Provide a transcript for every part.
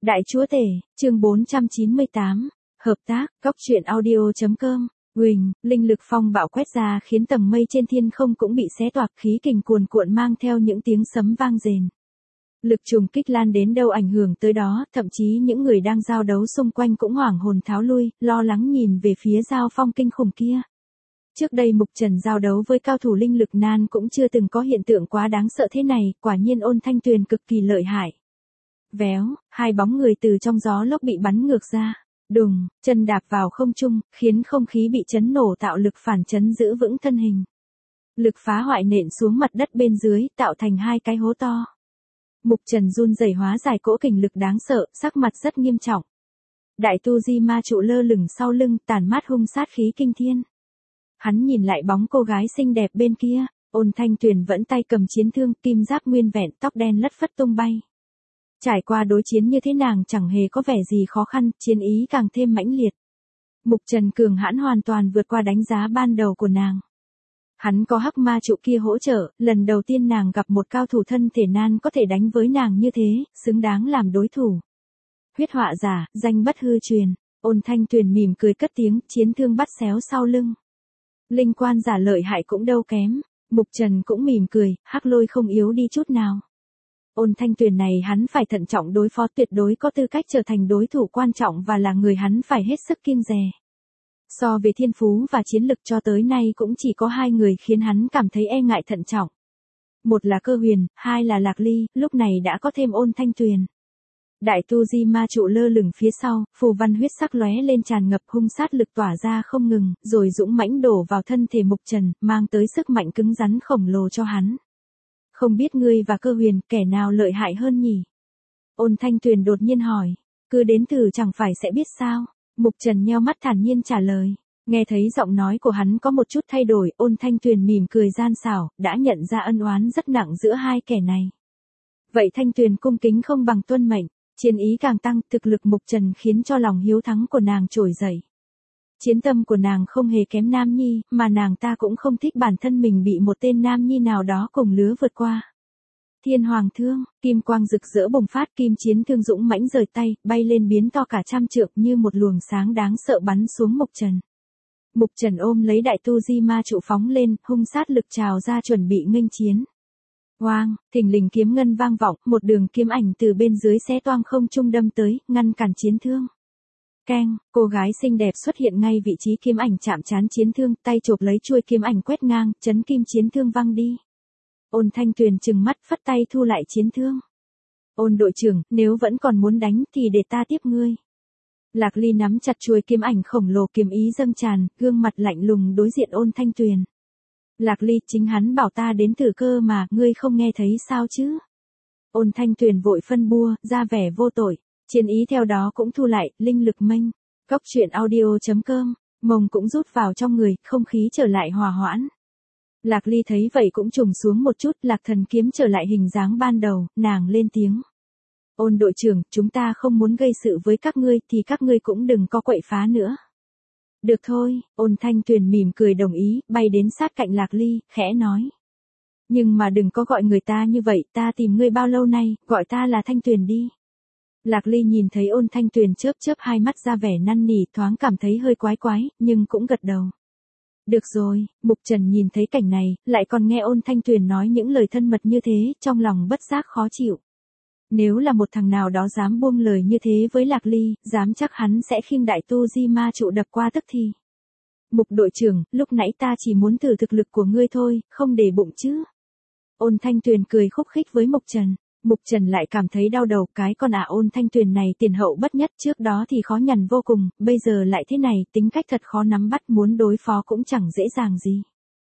Đại chúa tể, chương 498, hợp tác, góc truyện audio.com, Huỳnh, linh lực phong bạo quét ra khiến tầng mây trên thiên không cũng bị xé toạc, khí kình cuồn cuộn mang theo những tiếng sấm vang rền. Lực trùng kích lan đến đâu ảnh hưởng tới đó, thậm chí những người đang giao đấu xung quanh cũng hoảng hồn tháo lui, lo lắng nhìn về phía giao phong kinh khủng kia. Trước đây Mục Trần giao đấu với cao thủ linh lực nan cũng chưa từng có hiện tượng quá đáng sợ thế này, quả nhiên Ôn Thanh Tuyền cực kỳ lợi hại. Véo, hai bóng người từ trong gió lốc bị bắn ngược ra. Đùng, chân đạp vào không trung, khiến không khí bị chấn nổ tạo lực phản chấn giữ vững thân hình. Lực phá hoại nện xuống mặt đất bên dưới, tạo thành hai cái hố to. Mục Trần run rẩy hóa giải cỗ kình lực đáng sợ, sắc mặt rất nghiêm trọng. Đại tu di ma trụ lơ lửng sau lưng, tản mát hung sát khí kinh thiên. Hắn nhìn lại bóng cô gái xinh đẹp bên kia, Ôn Thanh Tuyền vẫn tay cầm chiến thương, kim giáp nguyên vẹn, tóc đen lất phất tung bay. Trải qua đối chiến như thế nàng chẳng hề có vẻ gì khó khăn, chiến ý càng thêm mãnh liệt. Mục Trần cường hãn hoàn toàn vượt qua đánh giá ban đầu của nàng. Hắn có hắc ma trụ kia hỗ trợ, lần đầu tiên nàng gặp một cao thủ thân thể nan có thể đánh với nàng như thế, xứng đáng làm đối thủ. Huyết họa giả, danh bất hư truyền, Ôn Thanh Tuyền mỉm cười cất tiếng, chiến thương bắt xéo sau lưng. Linh quan giả lợi hại cũng đâu kém, Mục Trần cũng mỉm cười, hắc lôi không yếu đi chút nào. Ôn Thanh Tuyền này hắn phải thận trọng đối phó, tuyệt đối có tư cách trở thành đối thủ quan trọng và là người hắn phải hết sức kiêng dè. So về thiên phú và chiến lực cho tới nay cũng chỉ có hai người khiến hắn cảm thấy e ngại thận trọng. Một là Cơ Huyền, hai là Lạc Ly, lúc này đã có thêm Ôn Thanh Tuyền. Đại tu di ma trụ lơ lửng phía sau, phù văn huyết sắc lóe lên tràn ngập hung sát lực tỏa ra không ngừng, rồi dũng mãnh đổ vào thân thể Mục Trần, mang tới sức mạnh cứng rắn khổng lồ cho hắn. Không biết ngươi và Cơ Huyền, kẻ nào lợi hại hơn nhỉ? Ôn Thanh Tuyền đột nhiên hỏi, cứ đến thử chẳng phải sẽ biết sao? Mục Trần nheo mắt thản nhiên trả lời. Nghe thấy giọng nói của hắn có một chút thay đổi, Ôn Thanh Tuyền mỉm cười gian xảo, đã nhận ra ân oán rất nặng giữa hai kẻ này. Vậy Thanh Tuyền cung kính không bằng tuân mệnh, chiến ý càng tăng, thực lực Mục Trần khiến cho lòng hiếu thắng của nàng trỗi dậy. Chiến tâm của nàng không hề kém Nam Nhi, mà nàng ta cũng không thích bản thân mình bị một tên Nam Nhi nào đó cùng lứa vượt qua. Thiên Hoàng Thương, kim quang rực rỡ bùng phát, kim chiến thương dũng mãnh rời tay, bay lên biến to cả trăm trượng như một luồng sáng đáng sợ bắn xuống Mục Trần. Mục Trần ôm lấy đại tu di ma trụ phóng lên, hung sát lực trào ra chuẩn bị nghênh chiến. Oang, thình lình kiếm ngân vang vọng, một đường kiếm ảnh từ bên dưới xé toang không trung đâm tới, ngăn cản chiến thương. Keng, cô gái xinh đẹp xuất hiện ngay vị trí kiếm ảnh chạm trán chiến thương, tay chộp lấy chuôi kiếm ảnh quét ngang, chấn kim chiến thương văng đi. Ôn Thanh Tuyền trừng mắt phất tay thu lại chiến thương. Ôn đội trưởng, nếu vẫn còn muốn đánh thì để ta tiếp ngươi. Lạc Ly nắm chặt chuôi kiếm ảnh khổng lồ, kiếm ý dâng tràn, gương mặt lạnh lùng đối diện Ôn Thanh Tuyền. Lạc Ly, chính hắn bảo ta đến thử cơ mà, ngươi không nghe thấy sao chứ? Ôn Thanh Tuyền vội phân bua, ra vẻ vô tội. Chiến ý theo đó cũng thu lại, linh lực mênh. Góc truyện audio.com, mông cũng rút vào trong người, không khí trở lại hòa hoãn. Lạc Ly thấy vậy cũng trùng xuống một chút, Lạc Thần kiếm trở lại hình dáng ban đầu, nàng lên tiếng. Ôn đội trưởng, chúng ta không muốn gây sự với các ngươi thì các ngươi cũng đừng có quậy phá nữa. Được thôi, Ôn Thanh Tuyền mỉm cười đồng ý, bay đến sát cạnh Lạc Ly, khẽ nói. Nhưng mà đừng có gọi người ta như vậy, ta tìm ngươi bao lâu nay, gọi ta là Thanh Tuyền đi. Lạc Ly nhìn thấy Ôn Thanh Tuyền chớp chớp hai mắt ra vẻ năn nỉ, thoáng cảm thấy hơi quái quái, nhưng cũng gật đầu. Được rồi, Mục Trần nhìn thấy cảnh này, lại còn nghe Ôn Thanh Tuyền nói những lời thân mật như thế, trong lòng bất giác khó chịu. Nếu là một thằng nào đó dám buông lời như thế với Lạc Ly, dám chắc hắn sẽ khiêng đại tu di ma trụ đập qua tức thì. Mục đội trưởng, lúc nãy ta chỉ muốn thử thực lực của ngươi thôi, không để bụng chứ. Ôn Thanh Tuyền cười khúc khích với Mục Trần. Mục Trần lại cảm thấy đau đầu, cái con Ôn Thanh Tuyền này tiền hậu bất nhất, trước đó thì khó nhằn vô cùng, bây giờ lại thế này, tính cách thật khó nắm bắt, muốn đối phó cũng chẳng dễ dàng gì.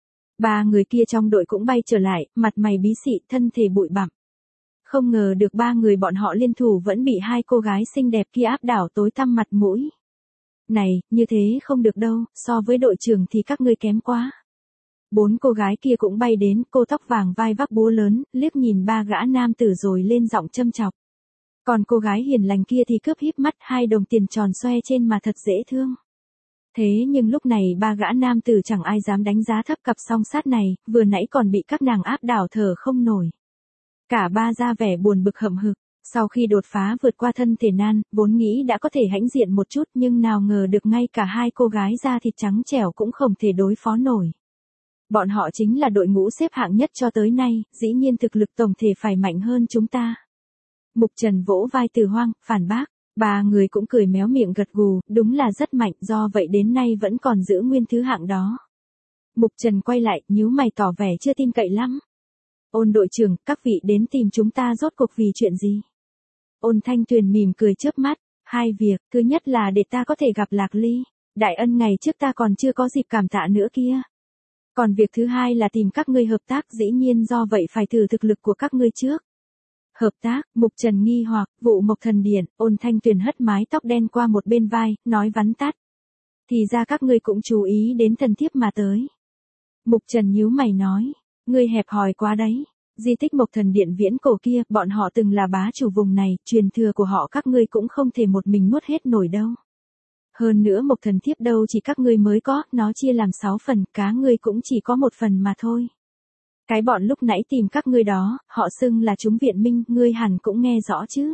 Ba người kia trong đội cũng bay trở lại, mặt mày bí xị, thân thể bụi bặm. Không ngờ được ba người bọn họ liên thủ vẫn bị hai cô gái xinh đẹp kia áp đảo tối tăm mặt mũi. Này, như thế không được đâu, so với đội trưởng thì các ngươi kém quá. Bốn cô gái kia cũng bay đến, cô tóc vàng vai vác búa lớn, liếc nhìn ba gã nam tử rồi lên giọng châm chọc. Còn cô gái hiền lành kia thì cướp híp mắt, hai đồng tiền tròn xoe trên mà thật dễ thương. Thế nhưng lúc này ba gã nam tử chẳng ai dám đánh giá thấp cặp song sát này, vừa nãy còn bị các nàng áp đảo thở không nổi. Cả ba ra vẻ buồn bực hậm hực, Sau khi đột phá vượt qua thân thể nan, vốn nghĩ đã có thể hãnh diện một chút nhưng nào ngờ được ngay cả hai cô gái da thịt trắng trẻo cũng không thể đối phó nổi. Bọn họ chính là đội ngũ xếp hạng nhất cho tới nay, dĩ nhiên thực lực tổng thể phải mạnh hơn chúng ta. Mục Trần vỗ vai Từ Hoang, phản bác. Ba người cũng cười méo miệng gật gù, đúng là rất mạnh, do vậy đến nay vẫn còn giữ nguyên thứ hạng đó. Mục Trần quay lại, nhíu mày tỏ vẻ chưa tin cậy lắm. Ôn đội trưởng, các vị đến tìm chúng ta rốt cuộc vì chuyện gì? Ôn Thanh Tuyền mỉm cười chớp mắt, hai việc, thứ nhất là để ta có thể gặp Lạc Ly, đại ân ngày trước ta còn chưa có dịp cảm tạ nữa kia. Còn việc thứ hai là tìm các ngươi hợp tác, dĩ nhiên do vậy phải thử thực lực của các ngươi trước. Hợp tác, Mục Trần nghi hoặc, vụ Mộc Thần Điện, Ôn Thanh Tuyền hất mái tóc đen qua một bên vai, nói vắn tắt. Thì ra các ngươi cũng chú ý đến thần thiếp mà tới. Mục Trần nhíu mày nói, ngươi hẹp hòi quá đấy. Di tích Mộc Thần Điện viễn cổ kia, bọn họ từng là bá chủ vùng này, truyền thừa của họ các ngươi cũng không thể một mình nuốt hết nổi đâu. Hơn nữa Mộc Thần Thiếp đâu chỉ các ngươi mới có, nó chia làm 6 phần, cá ngươi cũng chỉ có 1 phần mà thôi. Cái bọn lúc nãy tìm các ngươi đó, họ xưng là chúng viện minh, ngươi hẳn cũng nghe rõ chứ.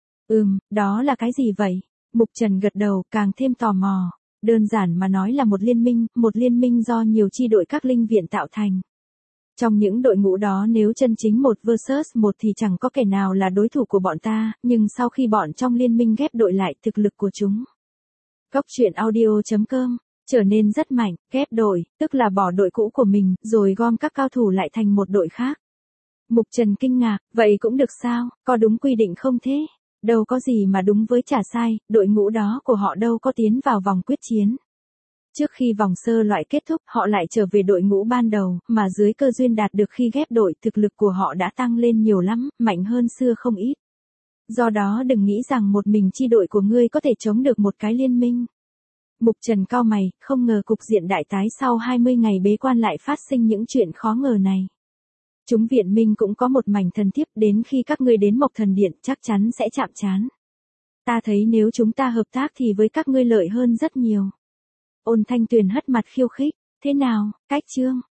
Đó là cái gì vậy? Mục Trần gật đầu, càng thêm tò mò. Đơn giản mà nói là một liên minh do nhiều chi đội các linh viện tạo thành. Trong những đội ngũ đó nếu chân chính một versus một thì chẳng có kẻ nào là đối thủ của bọn ta, nhưng sau khi bọn trong liên minh ghép đội lại thực lực của chúng. Góc truyện audio.com trở nên rất mạnh, ghép đội, tức là bỏ đội cũ của mình, rồi gom các cao thủ lại thành một đội khác. Mục Trần kinh ngạc, vậy cũng được sao, có đúng quy định không thế? Đâu có gì mà đúng với trả sai, đội ngũ đó của họ đâu có tiến vào vòng quyết chiến. Trước khi vòng sơ loại kết thúc, họ lại trở về đội ngũ ban đầu, mà dưới cơ duyên đạt được khi ghép đội, thực lực của họ đã tăng lên nhiều lắm, mạnh hơn xưa không ít. Do đó đừng nghĩ rằng một mình chi đội của ngươi có thể chống được một cái liên minh. Mục Trần cau mày, không ngờ cục diện đại tái sau 20 ngày bế quan lại phát sinh những chuyện khó ngờ này. Chúng viện minh cũng có một mảnh thần thiếp, đến khi các ngươi đến Mộc Thần Điện chắc chắn sẽ chạm trán. Ta thấy nếu chúng ta hợp tác thì với các ngươi lợi hơn rất nhiều. Ôn Thanh Tuyền hất mặt khiêu khích, thế nào, cách chương,